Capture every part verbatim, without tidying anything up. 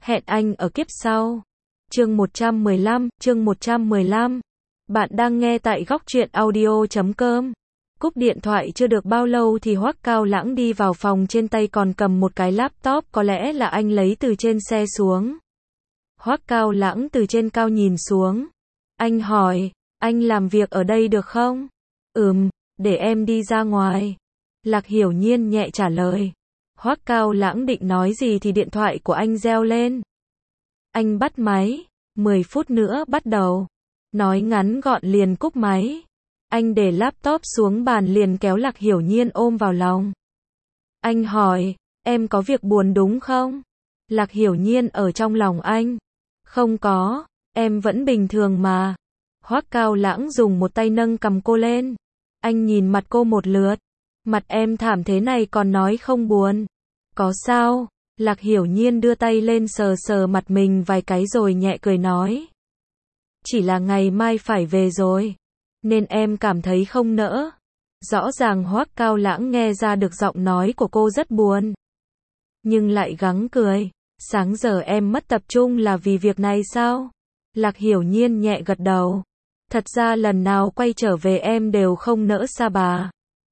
Hẹn anh ở kiếp sau. Chương một trăm mười lăm, chương một trăm mười lăm. Bạn đang nghe tại góc truyện audio chấm com. Cúp điện thoại chưa được bao lâu thì Hoắc Cao Lãng đi vào phòng, trên tay còn cầm một cái laptop, có lẽ là anh lấy từ trên xe xuống. Hoắc Cao Lãng từ trên cao nhìn xuống. Anh hỏi, anh làm việc ở đây được không? Ừm, để em đi ra ngoài. Lạc Hiểu Nhiên nhẹ trả lời. Hoắc Cao Lãng định nói gì thì điện thoại của anh reo lên. Anh bắt máy, mười phút nữa bắt đầu. Nói ngắn gọn liền cúp máy. Anh để laptop xuống bàn liền kéo Lạc Hiểu Nhiên ôm vào lòng. Anh hỏi, em có việc buồn đúng không? Lạc Hiểu Nhiên ở trong lòng anh. Không có, em vẫn bình thường mà. Hoắc Cao Lãng dùng một tay nâng cầm cô lên. Anh nhìn mặt cô một lượt. Mặt em thảm thế này còn nói không buồn. Có sao? Lạc Hiểu Nhiên đưa tay lên sờ sờ mặt mình vài cái rồi nhẹ cười nói. Chỉ là ngày mai phải về rồi, nên em cảm thấy không nỡ. Rõ ràng Hoắc Cao Lãng nghe ra được giọng nói của cô rất buồn. Nhưng lại gắng cười. Sáng giờ em mất tập trung là vì việc này sao? Lạc Hiểu Nhiên nhẹ gật đầu. Thật ra lần nào quay trở về em đều không nỡ xa bà.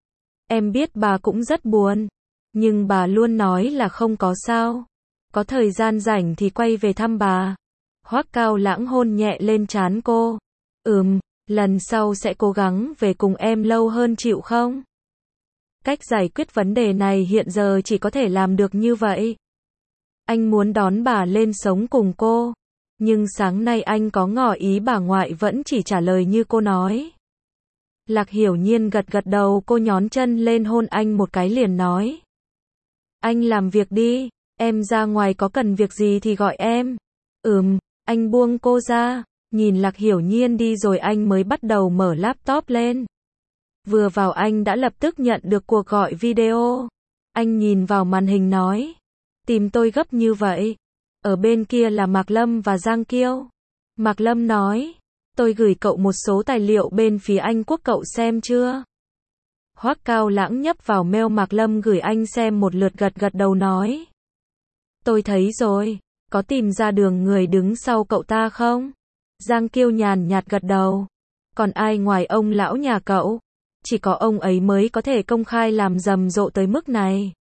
Em biết bà cũng rất buồn. Nhưng bà luôn nói là không có sao. Có thời gian rảnh thì quay về thăm bà. Hoắc Cao Lãng hôn nhẹ lên trán cô. Ừm, lần sau sẽ cố gắng về cùng em lâu hơn, chịu không? Cách giải quyết vấn đề này hiện giờ chỉ có thể làm được như vậy. Anh muốn đón bà lên sống cùng cô. Nhưng sáng nay anh có ngỏ ý, bà ngoại vẫn chỉ trả lời như cô nói. Lạc Hiểu Nhiên gật gật đầu, cô nhón chân lên hôn anh một cái liền nói. Anh làm việc đi, em ra ngoài có cần việc gì thì gọi em. Ừm, anh buông cô ra, nhìn Lạc Hiểu Nhiên đi rồi anh mới bắt đầu mở laptop lên. Vừa vào anh đã lập tức nhận được cuộc gọi video. Anh nhìn vào màn hình nói. Tìm tôi gấp như vậy. Ở bên kia là Mạc Lâm và Giang Kiêu. Mạc Lâm nói. Tôi gửi cậu một số tài liệu bên phía Anh Quốc, cậu xem chưa? Hoắc Cao Lãng nhấp vào mail Mạc Lâm gửi anh xem một lượt, gật gật đầu nói. Tôi thấy rồi, có tìm ra đường người đứng sau cậu ta không? Giang Kiêu nhàn nhạt gật đầu. Còn ai ngoài ông lão nhà cậu? Chỉ có ông ấy mới có thể công khai làm rầm rộ tới mức này.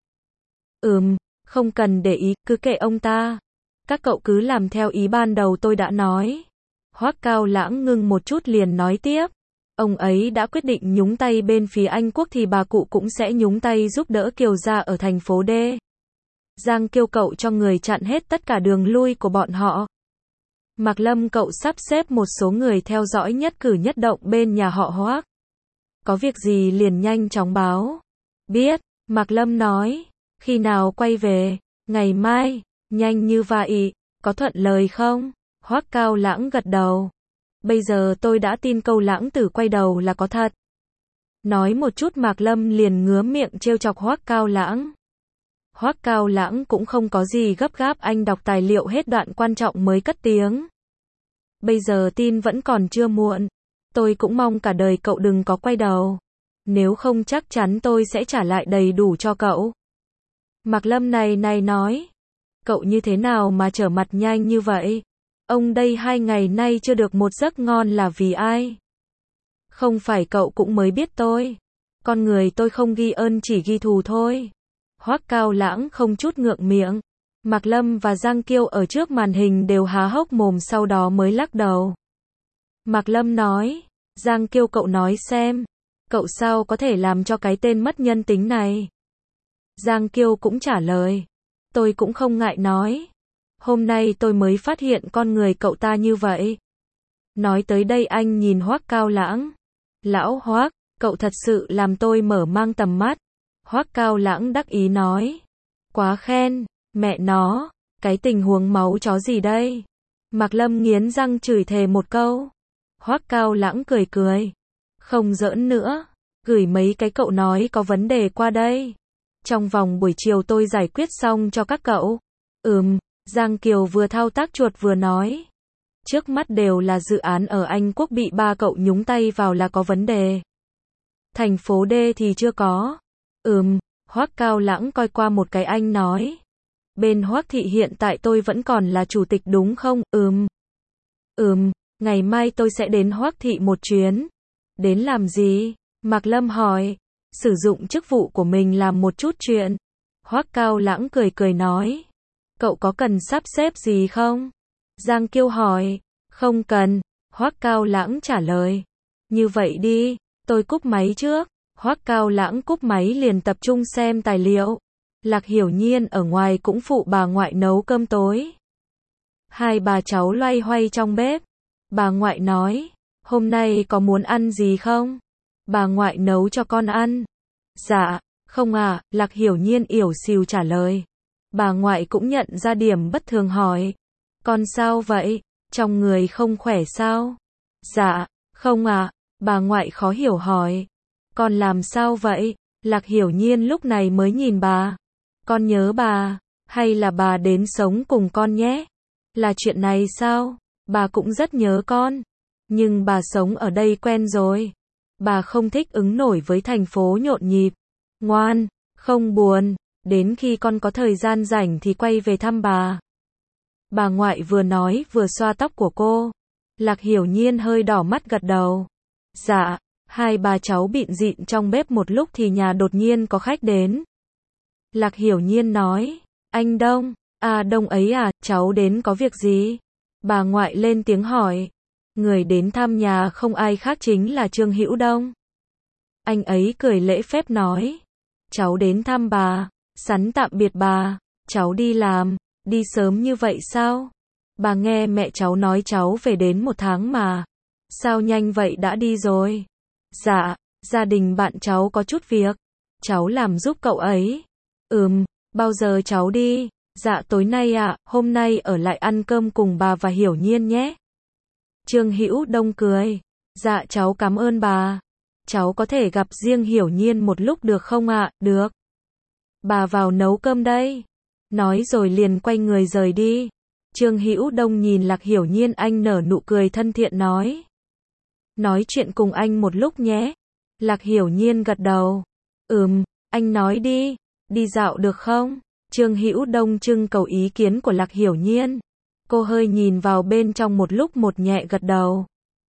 Ừm, không cần để ý, cứ kệ ông ta. Các cậu cứ làm theo ý ban đầu tôi đã nói. Hoắc Cao Lãng ngưng một chút liền nói tiếp. Ông ấy đã quyết định nhúng tay bên phía Anh Quốc thì bà cụ cũng sẽ nhúng tay giúp đỡ Kiều gia ở thành phố D. Giang Kiêu, cậu cho người chặn hết tất cả đường lui của bọn họ. Mạc Lâm, cậu sắp xếp một số người theo dõi nhất cử nhất động bên nhà họ Hoắc. Có việc gì liền nhanh chóng báo. Biết, Mạc Lâm nói. Khi nào quay về? Ngày mai. Nhanh như vậy, có thuận lời không? Hoắc Cao Lãng gật đầu. Bây giờ tôi đã tin câu Lãng tử quay đầu là có thật. Nói một chút Mạc Lâm liền ngứa miệng trêu chọc Hoắc Cao Lãng. Hoắc Cao Lãng cũng không có gì gấp gáp, anh đọc tài liệu hết đoạn quan trọng mới cất tiếng. Bây giờ tin vẫn còn chưa muộn. Tôi cũng mong cả đời cậu đừng có quay đầu. Nếu không chắc chắn tôi sẽ trả lại đầy đủ cho cậu. Mạc Lâm này này nói. Cậu như thế nào mà trở mặt nhanh như vậy? Ông đây hai ngày nay chưa được một giấc ngon là vì ai? Không phải cậu cũng mới biết tôi. Con người tôi không ghi ơn chỉ ghi thù thôi. Hoắc Cao Lãng không chút ngượng miệng. Mạc Lâm và Giang Kiêu ở trước màn hình đều há hốc mồm, sau đó mới lắc đầu. Mạc Lâm nói. Giang Kiêu, cậu nói xem. Cậu sao có thể làm cho cái tên mất nhân tính này? Giang Kiêu cũng trả lời. Tôi cũng không ngại nói. Hôm nay tôi mới phát hiện con người cậu ta như vậy. Nói tới đây anh nhìn Hoắc Cao Lãng. Lão Hoắc, cậu thật sự làm tôi mở mang tầm mắt. Hoắc Cao Lãng đắc ý nói. Quá khen, mẹ nó, cái tình huống máu chó gì đây? Mạc Lâm nghiến răng chửi thề một câu. Hoắc Cao Lãng cười cười. Không giỡn nữa, gửi mấy cái cậu nói có vấn đề qua đây. Trong vòng buổi chiều tôi giải quyết xong cho các cậu. Ừm, Giang Kiều vừa thao tác chuột vừa nói. Trước mắt đều là dự án ở Anh Quốc bị ba cậu nhúng tay vào là có vấn đề. Thành phố D thì chưa có. Ừm, Hoắc Cao Lãng coi qua một cái anh nói. Bên Hoắc thị hiện tại tôi vẫn còn là chủ tịch đúng không? Ừm. Ừm, ngày mai tôi sẽ đến Hoắc thị một chuyến. Đến làm gì? Mạc Lâm hỏi. Sử dụng chức vụ của mình làm một chút chuyện. Hoắc Cao Lãng cười cười nói. Cậu có cần sắp xếp gì không? Giang Kiêu hỏi. Không cần. Hoắc Cao Lãng trả lời. Như vậy đi, tôi cúp máy trước. Hoắc Cao Lãng cúp máy liền tập trung xem tài liệu. Lạc Hiểu Nhiên ở ngoài cũng phụ bà ngoại nấu cơm tối. Hai bà cháu loay hoay trong bếp. Bà ngoại nói, hôm nay có muốn ăn gì không? Bà ngoại nấu cho con ăn. Dạ, không à, Lạc Hiểu Nhiên ỉu xìu trả lời. Bà ngoại cũng nhận ra điểm bất thường hỏi. Con sao vậy? Trong người không khỏe sao? Dạ, không à, bà ngoại khó hiểu hỏi. Con làm sao vậy? Lạc Hiểu Nhiên lúc này mới nhìn bà. Con nhớ bà, hay là bà đến sống cùng con nhé? Là chuyện này sao? Bà cũng rất nhớ con. Nhưng bà sống ở đây quen rồi. Bà không thích ứng nổi với thành phố nhộn nhịp. Ngoan, không buồn. Đến khi con có thời gian rảnh thì quay về thăm bà. Bà ngoại vừa nói vừa xoa tóc của cô. Lạc Hiểu Nhiên hơi đỏ mắt gật đầu. Dạ, hai bà cháu bịn rịn trong bếp một lúc thì nhà đột nhiên có khách đến. Lạc Hiểu Nhiên nói, anh Đông, à Đông ấy à, cháu đến có việc gì? Bà ngoại lên tiếng hỏi. Người đến thăm nhà không ai khác chính là Trương Hữu Đông. Anh ấy cười lễ phép nói. Cháu đến thăm bà, sắn tạm biệt bà, cháu đi làm, đi sớm như vậy sao? Bà nghe mẹ cháu nói cháu về đến một tháng mà. Sao nhanh vậy đã đi rồi? Dạ, gia đình bạn cháu có chút việc. Cháu làm giúp cậu ấy. Ừm, bao giờ cháu đi? Dạ tối nay ạ, à, hôm nay ở lại ăn cơm cùng bà và Hiểu Nhiên nhé. Trương Hữu Đông cười. Dạ cháu cảm ơn bà. Cháu có thể gặp riêng Hiểu Nhiên một lúc được không ạ? À? Được. Bà vào nấu cơm đây. Nói rồi liền quay người rời đi. Trương Hữu Đông nhìn Lạc Hiểu Nhiên, anh nở nụ cười thân thiện nói. Nói chuyện cùng anh một lúc nhé. Lạc Hiểu Nhiên gật đầu. Ừm, anh nói đi. Đi dạo được không? Trương Hữu Đông trưng cầu ý kiến của Lạc Hiểu Nhiên. Cô hơi nhìn vào bên trong một lúc một nhẹ gật đầu.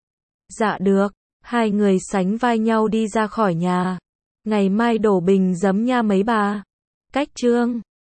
Dạ được. Hai người sánh vai nhau đi ra khỏi nhà. Ngày mai đổ bình giấm nha mấy bà. Cách chương